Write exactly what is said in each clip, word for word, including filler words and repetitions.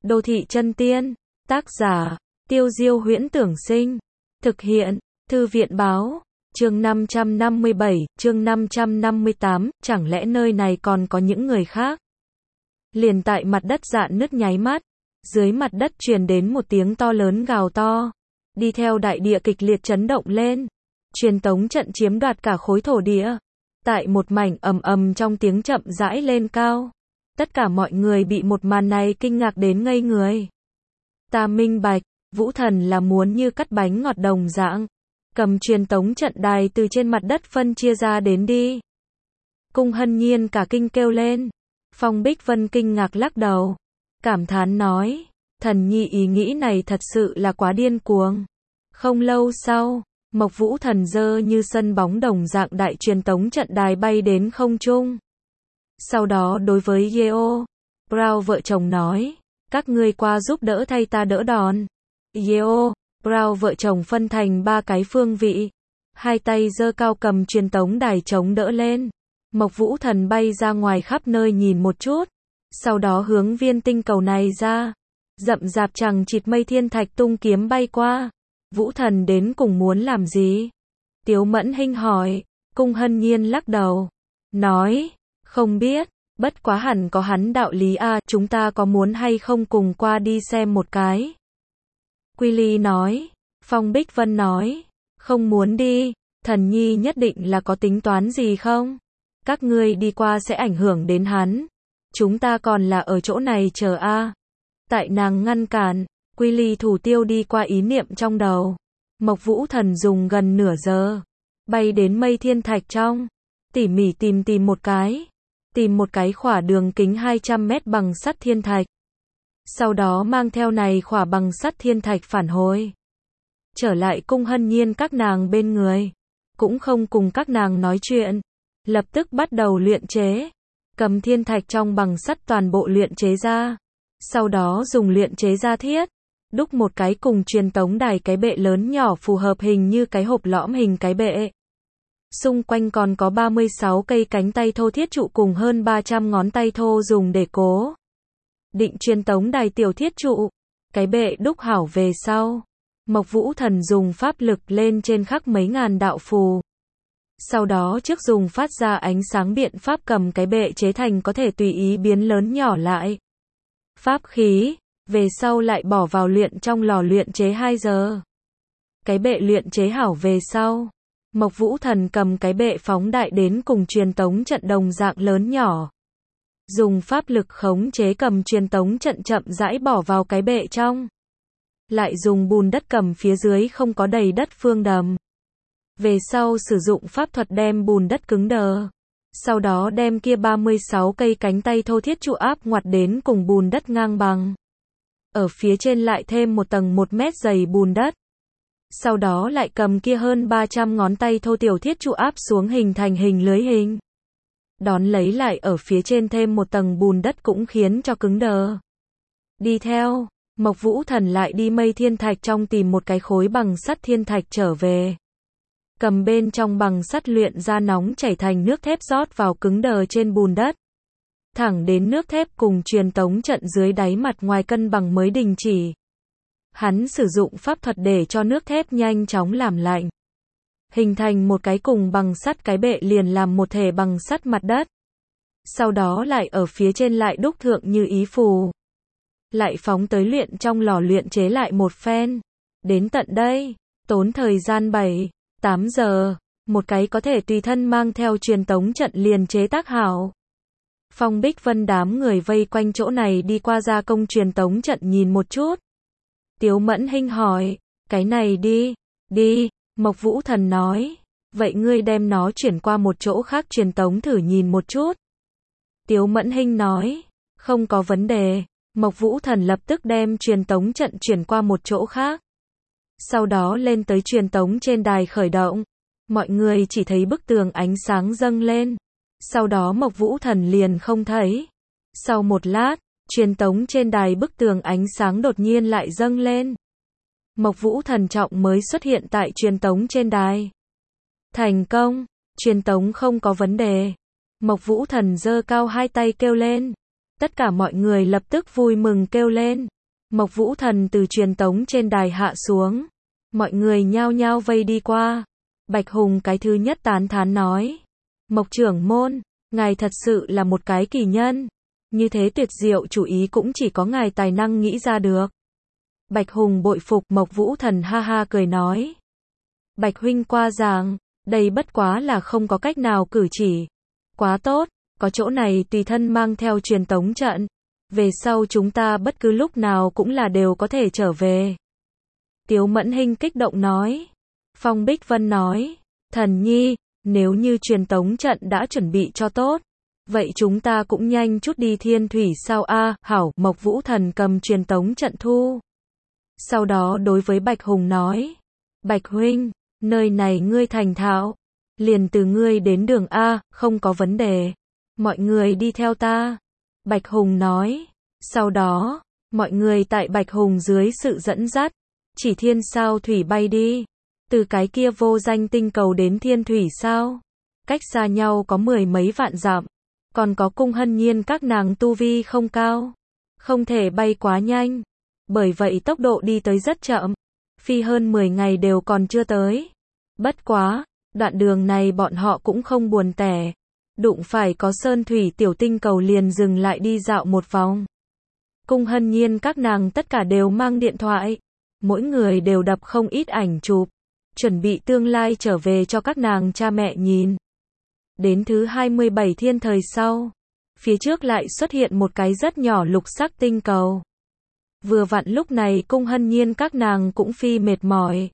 Đô thị chân tiên. Tác giả, Tiêu Diêu Huyễn Tưởng Sinh. Thực hiện, Thư viện Báo. Chương năm trăm năm mươi bảy, chương năm trăm năm mươi tám, chẳng lẽ nơi này còn có những người khác? Liền tại mặt đất rạn nứt nháy mắt, dưới mặt đất truyền đến một tiếng to lớn gào to, đi theo đại địa kịch liệt chấn động lên. Truyền tống trận chiếm đoạt cả khối thổ địa. Tại một mảnh ầm ầm trong tiếng chậm rãi lên cao. Tất cả mọi người bị một màn này kinh ngạc đến ngây người. Ta minh bạch, Vũ Thần là muốn như cắt bánh ngọt đồng dạng, cầm truyền tống trận đài từ trên mặt đất phân chia ra đến đi. Cung Hân Nhiên cả kinh kêu lên. Phong Bích Vân kinh ngạc lắc đầu, cảm thán nói, Thần Nhi ý nghĩ này thật sự là quá điên cuồng. Không lâu sau, Mộc Vũ Thần dơ như sân bóng đồng dạng đại truyền tống trận đài bay đến không trung. Sau đó đối với Yeo, Brown vợ chồng nói, các ngươi qua giúp đỡ thay ta đỡ đòn. Yeo, Brown vợ chồng phân thành ba cái phương vị, hai tay giơ cao cầm truyền tống đài chống đỡ lên. Mộc Vũ Thần bay ra ngoài khắp nơi nhìn một chút, sau đó hướng viên tinh cầu này ra, rậm rạp chằng chịt mây thiên thạch tung kiếm bay qua. Vũ Thần đến cùng muốn làm gì? Tiếu Mẫn Hinh hỏi. Cung Hân Nhiên lắc đầu, nói, không biết, bất quá hẳn có hắn đạo lý a, chúng ta có muốn hay không cùng qua đi xem một cái? Quy Ly nói. Phong Bích Vân nói, không muốn đi, Thần Nhi nhất định là có tính toán gì không? Các ngươi đi qua sẽ ảnh hưởng đến hắn. Chúng ta còn là ở chỗ này chờ a. Tại nàng ngăn cản, Quy Ly thủ tiêu đi qua ý niệm trong đầu. Mộc Vũ Thần dùng gần nửa giờ, bay đến mây thiên thạch trong, tỉ mỉ tìm tìm một cái, tìm một cái khỏa đường kính hai trăm mét bằng sắt thiên thạch. Sau đó mang theo này khỏa bằng sắt thiên thạch phản hồi. Trở lại Cung Hân Nhiên các nàng bên người, cũng không cùng các nàng nói chuyện, lập tức bắt đầu luyện chế, cầm thiên thạch trong bằng sắt toàn bộ luyện chế ra. Sau đó dùng luyện chế ra thiết, đúc một cái cùng truyền tống đài cái bệ lớn nhỏ phù hợp hình như cái hộp lõm hình cái bệ. Xung quanh còn có ba mươi sáu cây cánh tay thô thiết trụ cùng hơn ba trăm ngón tay thô dùng để cố định truyền tống đài tiểu thiết trụ. Cái bệ đúc hảo về sau, Mộc Vũ Thần dùng pháp lực lên trên khắc mấy ngàn đạo phù. Sau đó trước dùng phát ra ánh sáng biện pháp cầm cái bệ chế thành có thể tùy ý biến lớn nhỏ lại pháp khí, về sau lại bỏ vào luyện trong lò luyện chế hai giờ. Cái bệ luyện chế hảo về sau, Mộc Vũ Thần cầm cái bệ phóng đại đến cùng truyền tống trận đồng dạng lớn nhỏ. Dùng pháp lực khống chế cầm truyền tống trận chậm rãi bỏ vào cái bệ trong. Lại dùng bùn đất cầm phía dưới không có đầy đất phương đầm. Về sau sử dụng pháp thuật đem bùn đất cứng đờ. Sau đó đem kia ba mươi sáu cây cánh tay thô thiết trụ áp ngoặt đến cùng bùn đất ngang bằng. Ở phía trên lại thêm một tầng một mét dày bùn đất. Sau đó lại cầm kia hơn ba trăm ngón tay thô tiểu thiết trụ áp xuống hình thành hình lưới hình. Đón lấy lại ở phía trên thêm một tầng bùn đất cũng khiến cho cứng đờ. Đi theo, Mộc Vũ Thần lại đi mây thiên thạch trong tìm một cái khối bằng sắt thiên thạch trở về. Cầm bên trong bằng sắt luyện ra nóng chảy thành nước thép rót vào cứng đờ trên bùn đất. Thẳng đến nước thép cùng truyền tống trận dưới đáy mặt ngoài cân bằng mới đình chỉ. Hắn sử dụng pháp thuật để cho nước thép nhanh chóng làm lạnh. Hình thành một cái cùng bằng sắt cái bệ liền làm một thể bằng sắt mặt đất. Sau đó lại ở phía trên lại đúc thượng như ý phù. Lại phóng tới luyện trong lò luyện chế lại một phen. Đến tận đây, tốn thời gian bảy, tám giờ, một cái có thể tùy thân mang theo truyền tống trận liền chế tác hảo. Phong Bích Vân đám người vây quanh chỗ này đi qua gia công truyền tống trận nhìn một chút. Tiếu Mẫn Hinh hỏi, cái này đi, đi, Mộc Vũ Thần nói, vậy ngươi đem nó chuyển qua một chỗ khác truyền tống thử nhìn một chút. Tiếu Mẫn Hinh nói, không có vấn đề. Mộc Vũ Thần lập tức đem truyền tống trận chuyển qua một chỗ khác. Sau đó lên tới truyền tống trên đài khởi động. Mọi người chỉ thấy bức tường ánh sáng dâng lên. Sau đó Mộc Vũ Thần liền không thấy. Sau một lát, truyền tống trên đài bức tường ánh sáng đột nhiên lại dâng lên. Mộc Vũ Thần trọng mới xuất hiện tại truyền tống trên đài. Thành công, truyền tống không có vấn đề. Mộc Vũ Thần giơ cao hai tay kêu lên. Tất cả mọi người lập tức vui mừng kêu lên. Mộc Vũ Thần từ truyền tống trên đài hạ xuống. Mọi người nhao nhao vây đi qua. Bạch Hùng cái thứ nhất tán thán nói. Mộc trưởng môn, ngài thật sự là một cái kỳ nhân. Như thế tuyệt diệu chủ ý cũng chỉ có ngài tài năng nghĩ ra được. Bạch Hùng bội phục. Mộc Vũ Thần ha ha cười nói. Bạch huynh qua giảng, đây bất quá là không có cách nào cử chỉ. Quá tốt, có chỗ này tùy thân mang theo truyền tống trận. Về sau chúng ta bất cứ lúc nào cũng là đều có thể trở về. Tiếu Mẫn Hinh kích động nói. Phong Bích Vân nói. Thần nhi, nếu như truyền tống trận đã chuẩn bị cho tốt, vậy chúng ta cũng nhanh chút đi Thiên Thủy sao a? À, hảo. Mộc Vũ Thần cầm truyền tống trận thu. Sau đó đối với Bạch Hùng nói. Bạch huynh, nơi này ngươi thành thạo, liền từ ngươi đến đường A, không có vấn đề. Mọi người đi theo ta. Bạch Hùng nói. Sau đó, mọi người tại Bạch Hùng dưới sự dẫn dắt, chỉ thiên sao thủy bay đi. Từ cái kia vô danh tinh cầu đến Thiên Thủy sao, cách xa nhau có mười mấy vạn dặm. Còn có Cung Hân Nhiên các nàng tu vi không cao, không thể bay quá nhanh, bởi vậy tốc độ đi tới rất chậm. Phi hơn mười ngày đều còn chưa tới. Bất quá, đoạn đường này bọn họ cũng không buồn tẻ. Đụng phải có sơn thủy tiểu tinh cầu liền dừng lại đi dạo một vòng. Cung Hân Nhiên các nàng tất cả đều mang điện thoại. Mỗi người đều đập không ít ảnh chụp, chuẩn bị tương lai trở về cho các nàng cha mẹ nhìn. Đến thứ hai mươi bảy thiên thời sau, phía trước lại xuất hiện một cái rất nhỏ lục sắc tinh cầu. Vừa vặn lúc này Cung Hân Nhiên các nàng cũng phi mệt mỏi.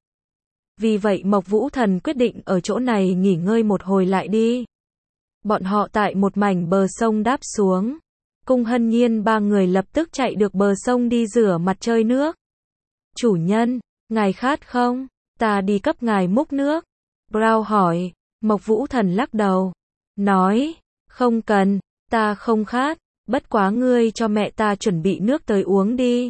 Vì vậy Mộc Vũ Thần quyết định ở chỗ này nghỉ ngơi một hồi lại đi. Bọn họ tại một mảnh bờ sông đáp xuống. Cung Hân Nhiên ba người lập tức chạy được bờ sông đi rửa mặt chơi nước. Chủ nhân, ngài khát không? Ta đi cấp ngài múc nước. Brown hỏi. Mộc Vũ Thần lắc đầu. Nói, không cần, ta không khát, bất quá ngươi cho mẹ ta chuẩn bị nước tới uống đi.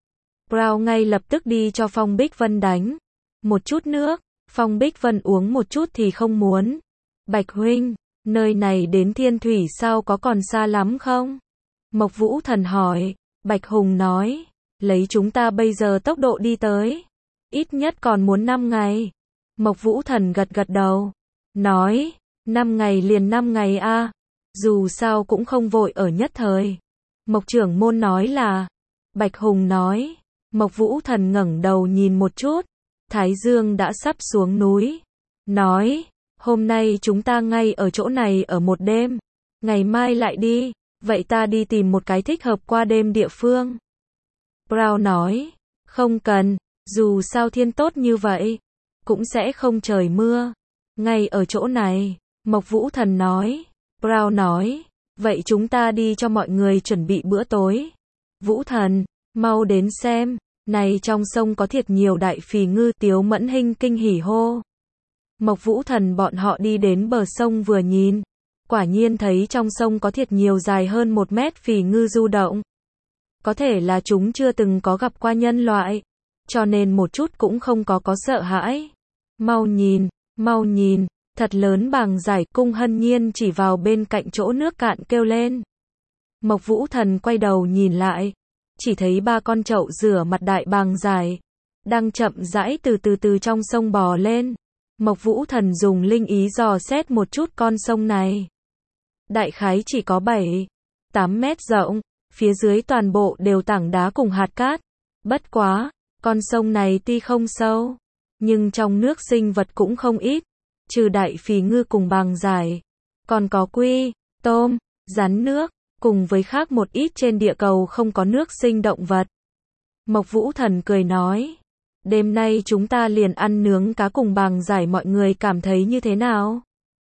Brown ngay lập tức đi cho Phong Bích Vân đánh một chút nước. Phong Bích Vân uống một chút thì không muốn. Bạch huynh, nơi này đến Thiên Thủy sao có còn xa lắm không? Mộc Vũ Thần hỏi. Bạch Hùng nói, lấy chúng ta bây giờ tốc độ đi tới, ít nhất còn muốn năm ngày. Mộc Vũ Thần gật gật đầu. Nói, năm ngày liền năm ngày a, à. Dù sao cũng không vội ở nhất thời. Mộc trưởng môn nói là. Bạch Hùng nói. Mộc Vũ Thần ngẩng đầu nhìn một chút. Thái Dương đã sắp xuống núi. Nói, hôm nay chúng ta ngay ở chỗ này ở một đêm. Ngày mai lại đi. Vậy ta đi tìm một cái thích hợp qua đêm địa phương. Brown nói, không cần, dù sao thiên tốt như vậy, cũng sẽ không trời mưa. Ngay ở chỗ này, Mộc Vũ Thần nói. Brown nói, vậy chúng ta đi cho mọi người chuẩn bị bữa tối. Vũ Thần, mau đến xem, này trong sông có thiệt nhiều đại phì ngư. Tiếu Mẫn Hinh kinh hỉ hô. Mộc Vũ Thần bọn họ đi đến bờ sông vừa nhìn, quả nhiên thấy trong sông có thiệt nhiều dài hơn một mét phì ngư du động. Có thể là chúng chưa từng có gặp qua nhân loại, cho nên một chút cũng không có có sợ hãi. Mau nhìn, mau nhìn, thật lớn bàng giải. Cung Hân Nhiên chỉ vào bên cạnh chỗ nước cạn kêu lên. Mộc Vũ Thần quay đầu nhìn lại, chỉ thấy ba con chậu rửa mặt đại bàng giải, đang chậm rãi từ từ từ trong sông bò lên. Mộc Vũ Thần dùng linh ý dò xét một chút con sông này. Đại khái chỉ có bảy, tám mét rộng, phía dưới toàn bộ đều tảng đá cùng hạt cát. Bất quá, con sông này tuy không sâu, nhưng trong nước sinh vật cũng không ít, trừ đại phì ngư cùng bàng giải, còn có quy, tôm, rắn nước, cùng với khác một ít trên địa cầu không có nước sinh động vật. Mộc Vũ Thần cười nói, đêm nay chúng ta liền ăn nướng cá cùng bàng giải, mọi người cảm thấy như thế nào?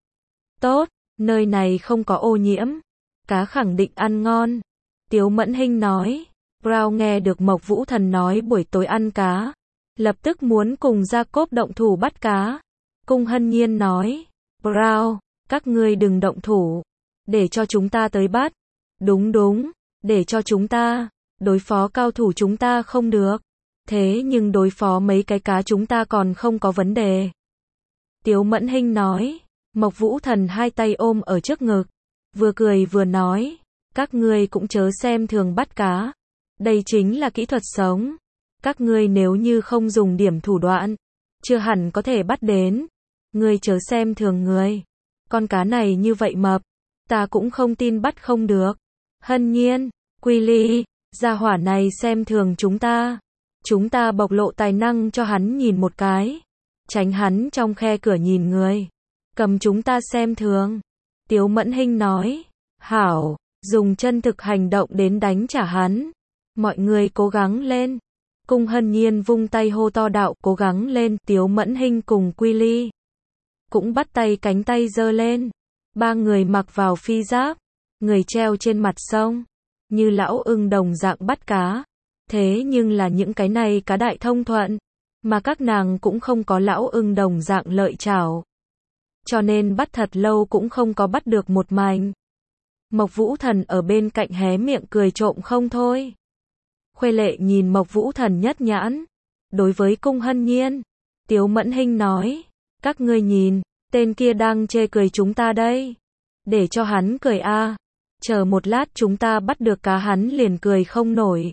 Tốt, nơi này không có ô nhiễm, cá khẳng định ăn ngon. Tiếu Mẫn Hinh nói. Brown nghe được Mộc Vũ Thần nói buổi tối ăn cá, lập tức muốn cùng Jacob động thủ bắt cá. Cung Hân Nhiên nói, Brown, các ngươi đừng động thủ, để cho chúng ta tới bắt. Đúng đúng, để cho chúng ta, đối phó cao thủ chúng ta không được, thế nhưng đối phó mấy cái cá chúng ta còn không có vấn đề. Tiếu Mẫn Hinh nói. Mộc Vũ Thần hai tay ôm ở trước ngực, vừa cười vừa nói, các ngươi cũng chớ xem thường bắt cá. Đây chính là kỹ thuật sống. Các ngươi nếu như không dùng điểm thủ đoạn, chưa hẳn có thể bắt đến. Ngươi chớ xem thường người. Con cá này như vậy mập, ta cũng không tin bắt không được. Hân Nhiên, Quy Ly, gia hỏa này xem thường chúng ta. Chúng ta bộc lộ tài năng cho hắn nhìn một cái. Tránh hắn trong khe cửa nhìn người. Cầm chúng ta xem thường. Tiếu Mẫn Hinh nói. Hảo, dùng chân thực hành động đến đánh trả hắn. Mọi người cố gắng lên. Cung Hân Nhiên vung tay hô to đạo cố gắng lên. Tiếu Mẫn Hinh cùng Quy Ly cũng bắt tay cánh tay giơ lên. Ba người mặc vào phi giáp, người treo trên mặt sông, như lão ưng đồng dạng bắt cá. Thế nhưng là những cái này cá đại thông thuận, mà các nàng cũng không có lão ưng đồng dạng lợi chảo. Cho nên bắt thật lâu cũng không có bắt được một mảnh. Mộc Vũ Thần ở bên cạnh hé miệng cười trộm không thôi. Khuê Lệ nhìn Mộc Vũ Thần nhất nhãn. Đối với Cung Hân Nhiên, Tiếu Mẫn Hinh nói, các ngươi nhìn, tên kia đang chê cười chúng ta đây. Để cho hắn cười a, chờ một lát chúng ta bắt được cá hắn liền cười không nổi.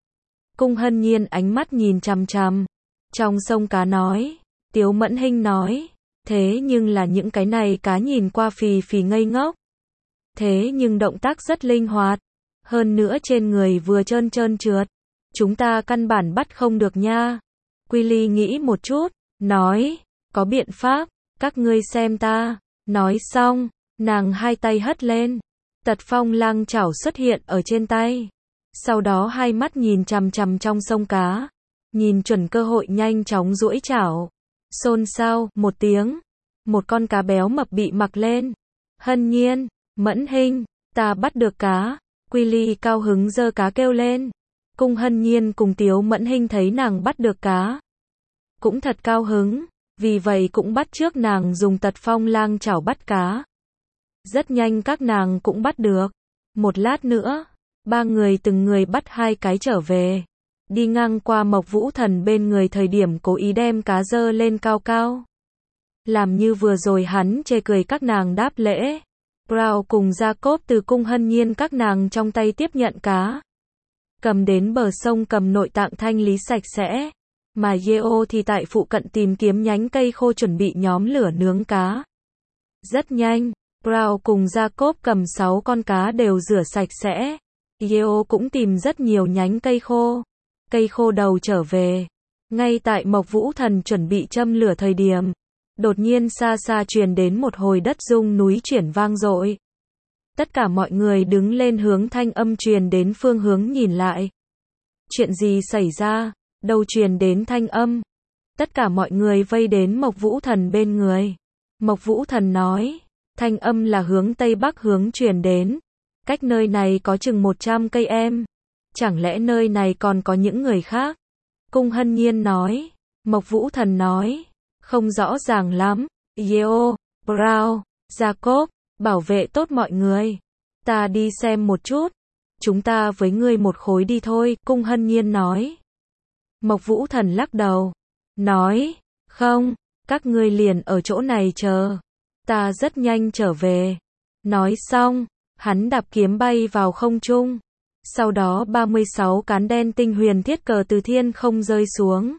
Cung Hân Nhiên ánh mắt nhìn chằm chằm trong sông cá nói. Tiếu Mẫn Hinh nói, thế nhưng là những cái này cá nhìn qua phì phì ngây ngốc. Thế nhưng động tác rất linh hoạt. Hơn nữa trên người vừa trơn trơn trượt. Chúng ta căn bản bắt không được nha. Quy Ly nghĩ một chút, nói, có biện pháp, các ngươi xem ta. Nói xong, nàng hai tay hất lên. Tật phong lang chảo xuất hiện ở trên tay. Sau đó hai mắt nhìn chằm chằm trong sông cá. Nhìn chuẩn cơ hội nhanh chóng duỗi chảo. Xôn xao, một tiếng. Một con cá béo mập bị mặc lên. Hân Nhiên, Mẫn Hinh, ta bắt được cá. Quy Ly cao hứng giơ cá kêu lên. Cung Hân Nhiên cùng Tiếu Mẫn Hinh thấy nàng bắt được cá. Cũng thật cao hứng. Vì vậy cũng bắt trước nàng dùng tật phong lang chảo bắt cá. Rất nhanh các nàng cũng bắt được. Một lát nữa, ba người từng người bắt hai cái trở về. Đi ngang qua Mộc Vũ Thần bên người thời điểm cố ý đem cá dơ lên cao cao. Làm như vừa rồi hắn chê cười các nàng đáp lễ. Brown cùng Jacob từ Cung Hân Nhiên các nàng trong tay tiếp nhận cá. Cầm đến bờ sông cầm nội tạng thanh lý sạch sẽ. Mà Yeo thì tại phụ cận tìm kiếm nhánh cây khô chuẩn bị nhóm lửa nướng cá. Rất nhanh, Brown cùng Jacob cầm sáu con cá đều rửa sạch sẽ. Yeo cũng tìm rất nhiều nhánh cây khô. Cây khô đầu trở về. Ngay tại Mộc Vũ Thần chuẩn bị châm lửa thời điểm. Đột nhiên xa xa truyền đến một hồi đất rung núi chuyển vang dội. Tất cả mọi người đứng lên hướng thanh âm truyền đến phương hướng nhìn lại. Chuyện gì xảy ra? Đâu truyền đến thanh âm? Tất cả mọi người vây đến Mộc Vũ Thần bên người. Mộc Vũ Thần nói, thanh âm là hướng Tây Bắc hướng truyền đến. Cách nơi này có chừng một trăm cây em. Chẳng lẽ nơi này còn có những người khác? Cung Hân Nhiên nói. Mộc Vũ Thần nói, không rõ ràng lắm. Yeo, Brown, Jacob, bảo vệ tốt mọi người. Ta đi xem một chút. Chúng ta với ngươi một khối đi thôi, Cung Hân Nhiên nói. Mộc Vũ Thần lắc đầu. Nói, không, các ngươi liền ở chỗ này chờ. Ta rất nhanh trở về. Nói xong, hắn đạp kiếm bay vào không trung. Sau đó ba mươi sáu cán đen tinh huyền thiết cờ từ thiên không rơi xuống.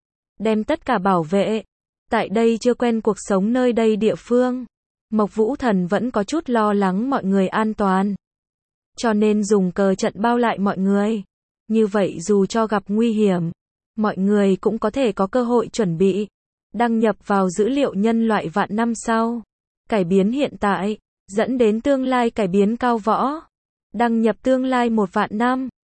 Đem tất cả bảo vệ. Tại đây chưa quen cuộc sống nơi đây địa phương. Mộc Vũ Thần vẫn có chút lo lắng mọi người an toàn. Cho nên dùng cờ trận bao lại mọi người. Như vậy dù cho gặp nguy hiểm, mọi người cũng có thể có cơ hội chuẩn bị. Đăng nhập vào dữ liệu nhân loại vạn năm sau. Cải biến hiện tại, dẫn đến tương lai cải biến cao võ. Đăng nhập tương lai một vạn năm.